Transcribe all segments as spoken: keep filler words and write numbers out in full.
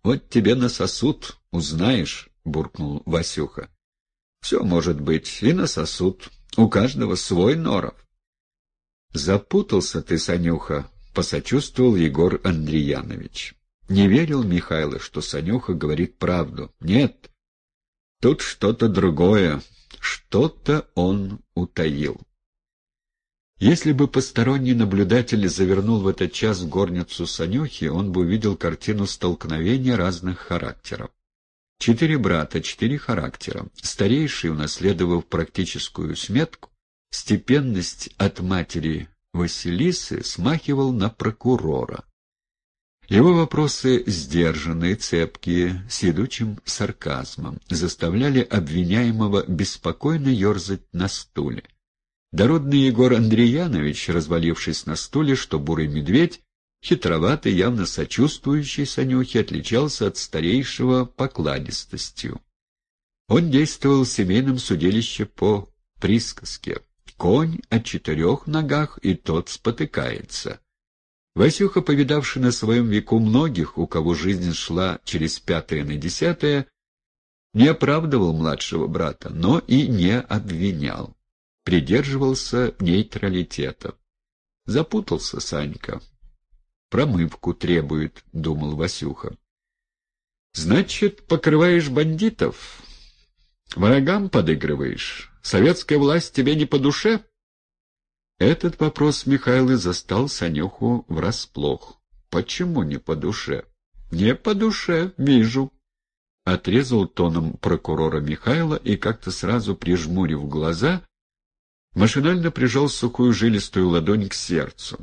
Вот тебе насосут, узнаешь, — буркнул Васюха. — Все может быть, и насосут. У каждого свой норов. — Запутался ты, Санюха, — посочувствовал Егор Андриянович. Не верил Михайло, что Санюха говорит правду. Нет, тут что-то другое, что-то он утаил. Если бы посторонний наблюдатель завернул в этот час в горницу Санюхи, он бы увидел картину столкновения разных характеров. Четыре брата, четыре характера. Старейший, унаследовав практическую сметку, степенность от матери Василисы, смахивал на прокурора. Его вопросы, сдержанные, цепкие, с едучим сарказмом, заставляли обвиняемого беспокойно ерзать на стуле. Дородный Егор Андриянович, развалившись на стуле, что бурый медведь, хитроватый, явно сочувствующий Санюхе, отличался от старейшего покладистостью. Он действовал в семейном судилище по присказке: «Конь о четырех ногах, и тот спотыкается». Васюха, повидавший на своем веку многих, у кого жизнь шла через пятое на десятое, не оправдывал младшего брата, но и не обвинял. Придерживался нейтралитета. Запутался Санька. «Промывку требует», — думал Васюха. «Значит, покрываешь бандитов? Врагам подыгрываешь? Советская власть тебе не по душе?» Этот вопрос Михайло застал Санюху врасплох. «Почему не по душе?» «Не по душе, вижу», — отрезал тоном прокурора Михайло и, как-то сразу прижмурив глаза, машинально прижал сухую жилистую ладонь к сердцу.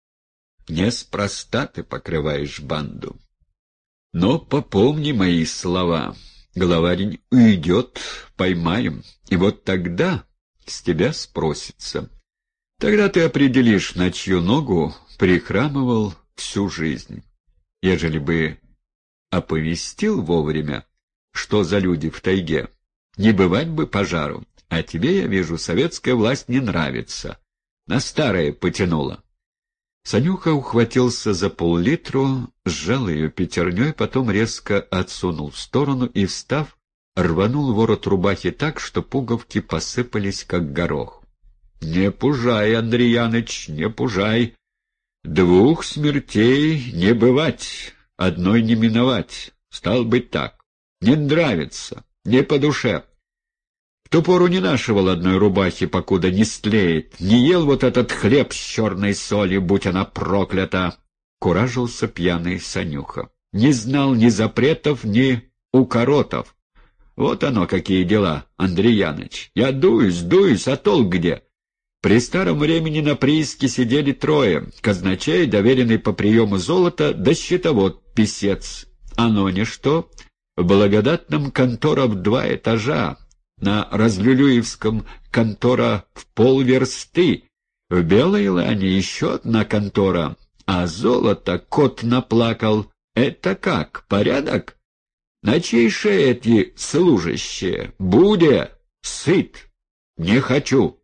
«Неспроста ты покрываешь банду. Но попомни мои слова. Главарь уйдет, поймаем, и вот тогда с тебя спросится. Тогда ты определишь, на чью ногу прихрамывал всю жизнь. Ежели бы оповестил вовремя, что за люди в тайге, не бывать бы пожару. А тебе, я вижу, советская власть не нравится. На старое потянула». Санюха ухватился за пол-литру, сжал ее пятерней, потом резко отсунул в сторону и, встав, рванул ворот рубахи так, что пуговки посыпались, как горох. «Не пужай, Андрияныч, не пужай. Двух смертей не бывать, одной не миновать. Стал быть так. Не нравится, не по душе. В ту пору не нашивал одной рубахи, покуда не стлеет. Не ел вот этот хлеб с черной солью, будь она проклята!» Куражился пьяный Санюха. «Не знал ни запретов, ни укоротов. Вот оно какие дела, Андрияныч. Я дуюсь, дуюсь, а толк где? При старом времени на прииске сидели трое: казначей, доверенный по приему золота, да счетовод-писец. Оно ничто. В благодатном контора в два этажа, на Разлюлюевском контора в полверсты, в Белой Лане еще одна контора, а золото кот наплакал. Это как, порядок? На чьей шее эти служащие? Буде, сыт, не хочу».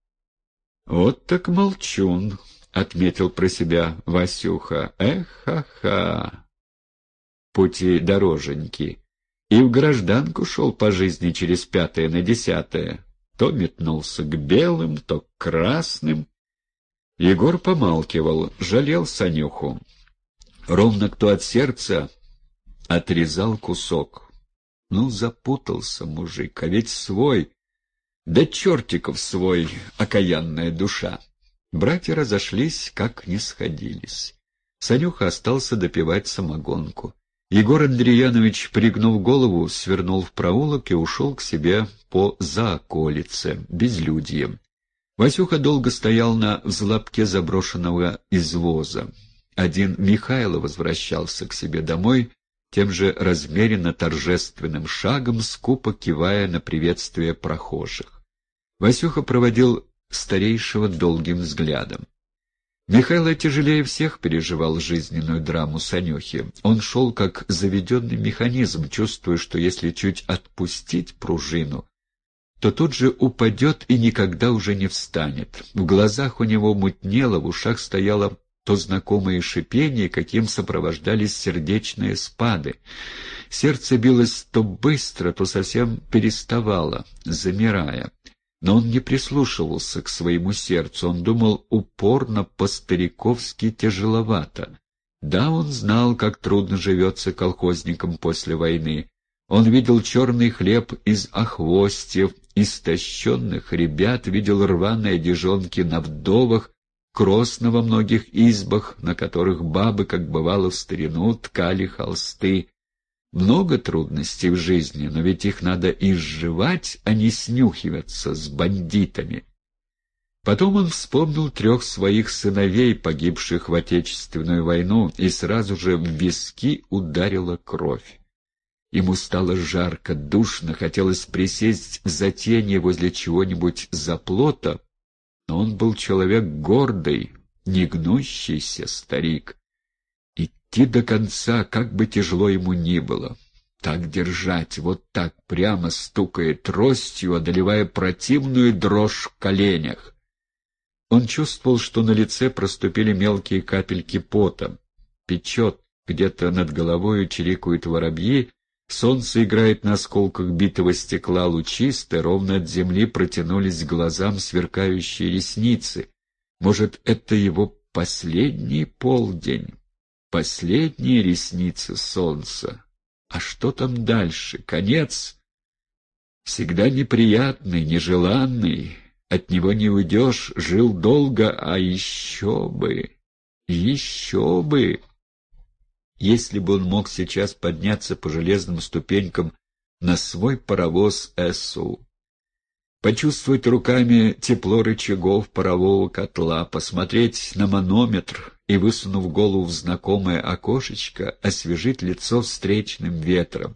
«Вот так молчун», — отметил про себя Васюха. «Эх-ха-ха, пути дороженьки». И в гражданку шел по жизни через пятое на десятое. То метнулся к белым, то к красным. Егор помалкивал, жалел Санюху. Ровно кто от сердца отрезал кусок. Ну, запутался мужик, а ведь свой, да чертиков свой, окаянная душа. Братья разошлись, как не сходились. Санюха остался допивать самогонку. Егор Андриянович, пригнув голову, свернул в проулок и ушел к себе по заоколице, безлюдьем. Васюха долго стоял на взлобке заброшенного извоза. Один Михайло возвращался к себе домой тем же размеренно торжественным шагом, скупо кивая на приветствие прохожих. Васюха проводил старейшего долгим взглядом. Михайло тяжелее всех переживал жизненную драму Санюхи. Он шел как заведенный механизм, чувствуя, что если чуть отпустить пружину, то тут же упадет и никогда уже не встанет. В глазах у него мутнело, в ушах стояла то знакомое шипение, каким сопровождались сердечные спады. Сердце билось то быстро, то совсем переставало, замирая. Но он не прислушивался к своему сердцу, он думал упорно, по-стариковски тяжеловато. Да, он знал, как трудно живется колхозникам после войны. Он видел черный хлеб из охвостьев, истощенных ребят, видел рваные одежонки на вдовах, кросна во многих избах, на которых бабы, как бывало в старину, ткали холсты. Много трудностей в жизни, но ведь их надо изживать, а не снюхиваться с бандитами. Потом он вспомнил трех своих сыновей, погибших в Отечественную войну, и сразу же в виски ударила кровь. Ему стало жарко, душно, хотелось присесть в затенье возле чего-нибудь заплота, но он был человек гордый, негнущийся старик. Идти до конца, как бы тяжело ему ни было. Так держать, вот так, прямо стукая тростью, одолевая противную дрожь в коленях. Он чувствовал, что на лице проступили мелкие капельки пота. Печет, где-то над головой чирикают воробьи, солнце играет на осколках битого стекла лучисто, ровно от земли протянулись к глазам сверкающие ресницы. Может, это его последний полдень, последние ресницы солнца. А что там дальше? Конец? Всегда неприятный, нежеланный. От него не уйдешь, жил долго, а еще бы, еще бы. Если бы он мог сейчас подняться по железным ступенькам на свой паровоз СУ, почувствовать руками тепло рычагов парового котла, посмотреть на манометр и, высунув голову в знакомое окошечко, освежить лицо встречным ветром.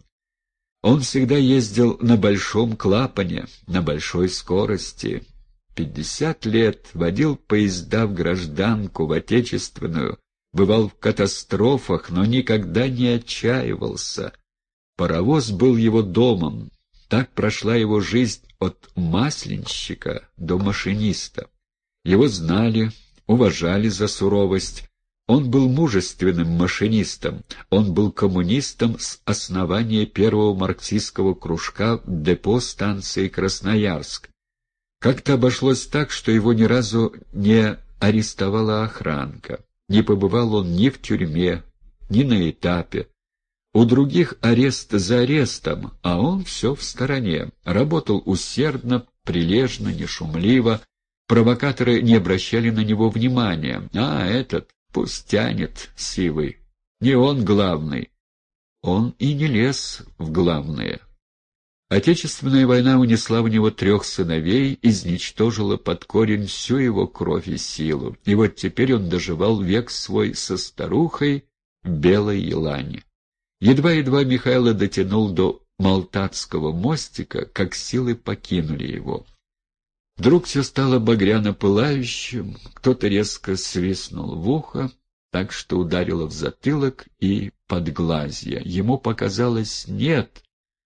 Он всегда ездил на большом клапане, на большой скорости. Пятьдесят лет водил поезда в гражданку, в отечественную, бывал в катастрофах, но никогда не отчаивался. Паровоз был его домом. Так прошла его жизнь от масленщика до машиниста. Его знали, уважали за суровость. Он был мужественным машинистом, он был коммунистом с основания первого марксистского кружка в депо станции Красноярск. Как-то обошлось так, что его ни разу не арестовала охранка. Не побывал он ни в тюрьме, ни на этапе. У других арест за арестом, а он все в стороне. Работал усердно, прилежно, нешумливо. Провокаторы не обращали на него внимания. А этот пусть тянет, сивый. Не он главный. Он и не лез в главное. Отечественная война унесла в него трех сыновей, изничтожила под корень всю его кровь и силу. И вот теперь он доживал век свой со старухой в Белой Елане. Едва-едва Михайло дотянул до Малтатского мостика, как силы покинули его. Вдруг все стало багряно-пылающим, кто-то резко свистнул в ухо, так что ударило в затылок и подглазье. Ему показалось «нет».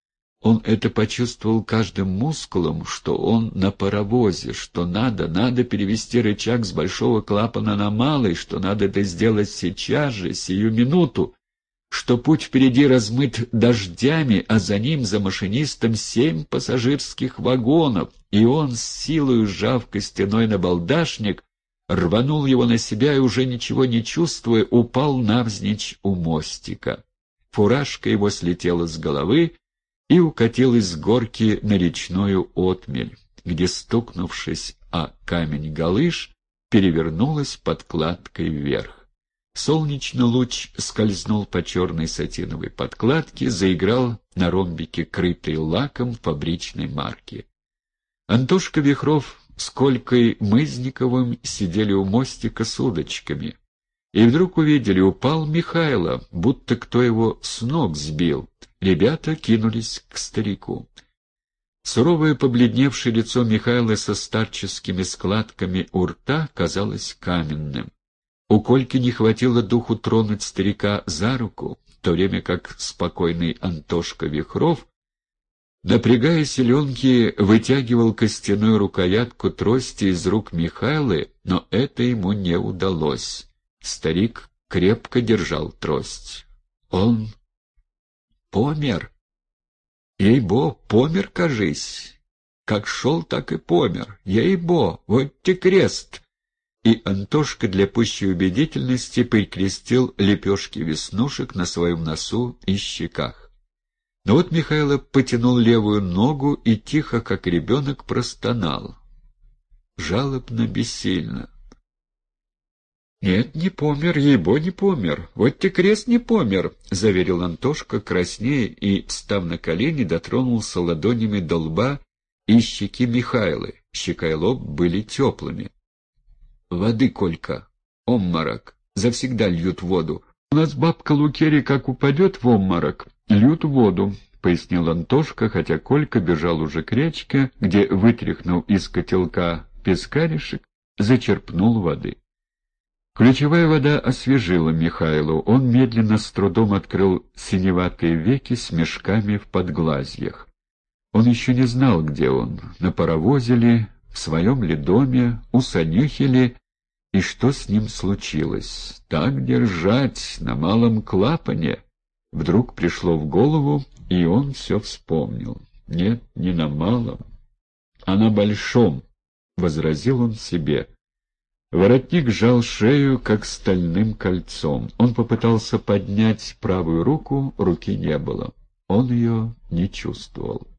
Он это почувствовал каждым мускулом, что он на паровозе, что надо, надо перевести рычаг с большого клапана на малый, что надо это сделать сейчас же, сию минуту, что путь впереди размыт дождями, а за ним, за машинистом, семь пассажирских вагонов, и он, с силой сжав костяной набалдашник, рванул его на себя и, уже ничего не чувствуя, упал навзничь у мостика. Фуражка его слетела с головы и укатилась с горки на речную отмель, где, стукнувшись о камень-галыш, перевернулась подкладкой вверх. Солнечный луч скользнул по черной сатиновой подкладке, заиграл на ромбике, крытой лаком фабричной марки. Антошка Вихров с Колькой Мызниковым сидели у мостика с удочками. И вдруг увидели, упал Михайло, будто кто его с ног сбил. Ребята кинулись к старику. Суровое побледневшее лицо Михайла со старческими складками у рта казалось каменным. У Кольки не хватило духу тронуть старика за руку, в то время как спокойный Антошка Вихров, напрягая селенки, вытягивал костяную рукоятку трости из рук Михайлы, но это ему не удалось. Старик крепко держал трость. Он помер. Ей-бо, помер, кажись. Как шел, так и помер. Ей-бо, вот те крест. И Антошка для пущей убедительности прикрестил лепешки веснушек на своем носу и щеках. Но вот Михайло потянул левую ногу и тихо, как ребенок, простонал. Жалобно, бессильно. «Нет, не помер, ей-бо, не помер. Вот те крест не помер», — заверил Антошка, краснея, и, встав на колени, дотронулся ладонями до лба и щеки Михайлы. Щека и лоб были теплыми. «Воды, Колька, обморок. Завсегда льют воду. У нас бабка Лукерья как упадет в обморок, льют воду», — пояснил Антошка, хотя Колька бежал уже к речке, где, вытряхнув из котелка пескаришек, зачерпнул воды. Ключевая вода освежила Михайлу. Он медленно, с трудом открыл синеватые веки с мешками в подглазьях. Он еще не знал, где он, на паровозе ли, в своем ли доме, у Санюхи ли, и что с ним случилось. Так держать, на малом клапане. Вдруг пришло в голову, и он все вспомнил. Нет, не на малом, а на большом, — возразил он себе. Воротник сжал шею, как стальным кольцом. Он попытался поднять правую руку, руки не было. Он ее не чувствовал.